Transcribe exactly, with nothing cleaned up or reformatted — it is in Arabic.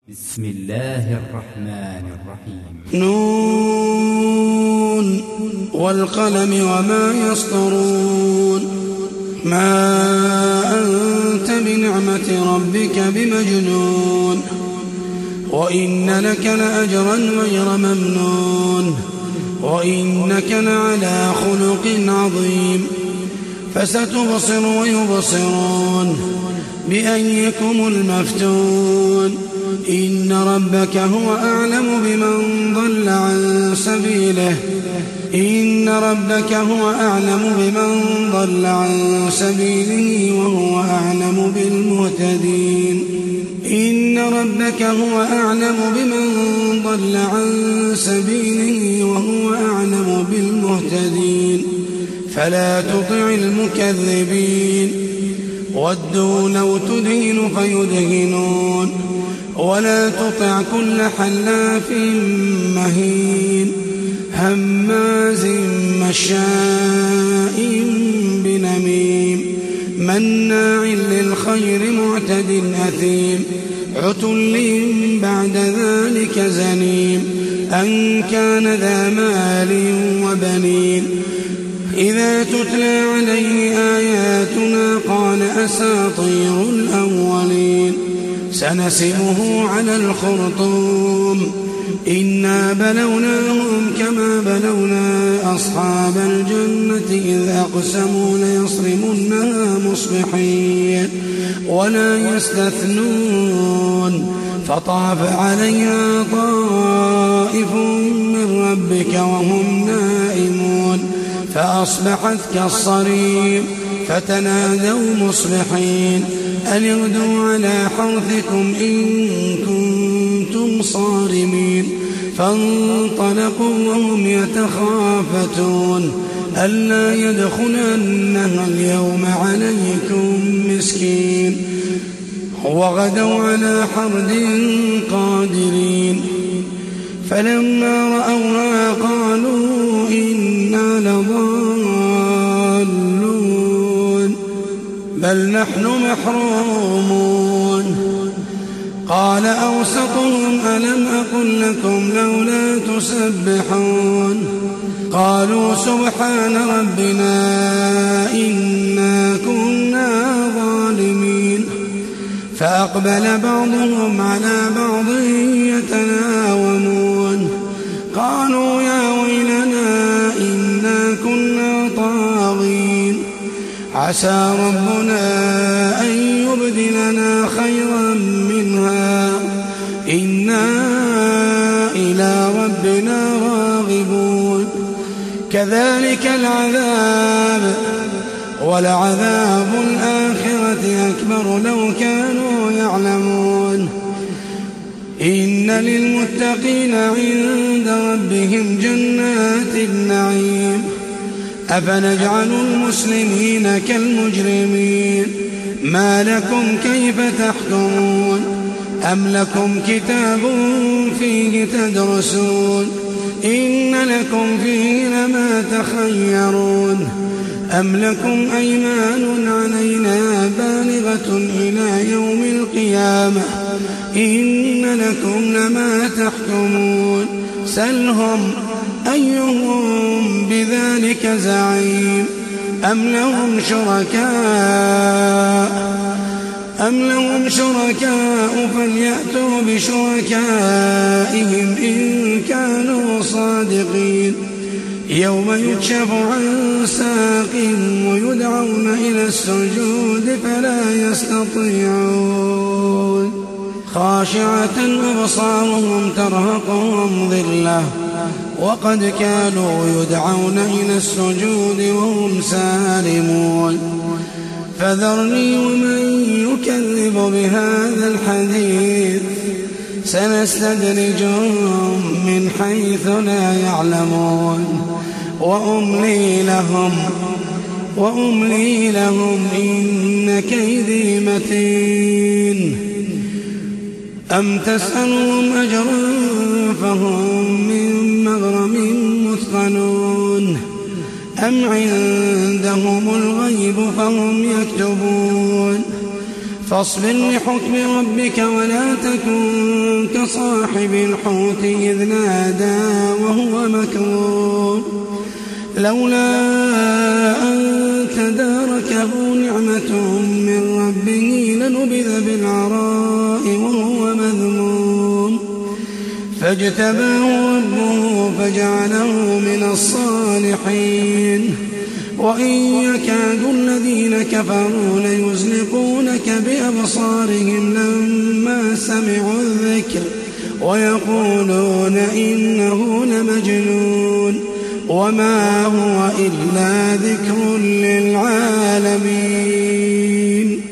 بسم الله الرحمن الرحيم. نون والقلم وما يسطرون. ما أنت بنعمة ربك بمجنون، وإن لك لأجرا غير ممنون، وإنك لعلى خلق عظيم. فستبصر ويبصرون بأيكم المفتون. إن ربك هو أعلم بمن ضل عن سبيله إن ربك هو أعلم بمن ضل عن سبيله وهو أعلم بالمهتدين. إن ربك هو أعلم بمن ضل عن سبيله وهو أعلم بالمهتدين. فلا تطع المكذبين. ودوا لو تدهن فيدهنون، ولا تطع كل حلاف مهين هماز مشاء بنميم مناع للخير معتد أثيم عتل بعد ذلك زنيم أن كان ذا مال وبنين. إذا تتلى عليه آياتنا قال أساطير الأولين. سنسمه على الخرطوم. إنا بلوناهم كما بلونا أصحاب الجنة إذ أقسموا ليصرمنها مصبحين ولا يستثنون. فطاف عليها طائف من ربك وهم نائمون فأصبحت كالصريم. فتنادوا مصبحين أن اغدوا على حرثكم إن كنتم صارمين. فانطلقوا وهم يتخافتون ألا يدخلنها اليوم عليكم مسكين. وغدوا على حرد قادرين. فلما رأوها قالوا إنا لضالون بل نحن محرومون. قال أوسطهم ألم أقل لكم لولا تسبحون. قالوا سبحان ربنا إنا كنا ظالمين. فأقبل بعضهم على بعض يتناومون قالوا يا ويلنا إنا كنا طاغين. عسى ربنا أن يبدلنا خيرا منها إنا إلى ربنا راغبون. كذلك العذاب ولعذاب الآخرة أكبر لو كانوا يعلمون. إن للمتقين عند ربهم جنات النعيم. أفنجعل المسلمين كالمجرمين. ما لكم كيف تحكمون. أم لكم كتاب فيه تدرسون إن لكم فيه لما تخيرون. أم لكم أيمان علينا بالغة إلى يوم القيامة إن لكم لما تحكمون. سلهم أيهم بذلك زعيم. أم لهم شركاء أم لهم شركاء فليأتوا بشركائهم إن كانوا صادقين. يوم يكشف عن ساق ويدعون إلى السجود فلا يستطيعون. خاشعة أبصارهم ترهقهم ذلة وقد كانوا يدعون إلى السجود وهم سالمون. فذرني ومن يكذب بهذا الحديث سنستدرجهم من حيث لا يعلمون وأملي لهم وأملي لهم إن كيدي متين. أم تسألهم أجرا فهم من مغرم مثقلون أم عندهم الغيب فهم يكتبون. فاصبر لحكم ربك ولا تكن كصاحب الحوت إذ نادى وهو مكظوم لولا أن تداركه نعمة من ربه لنبذ بالعراء وهو مذموم فاجتباه ربه فجعله من الصالحين وإن يكاد الذين كفروا ليزلقونك بأبصارهم لما سمعوا الذكر ويقولون إنه لمجنون وما هو إلا ذكر للعالمين.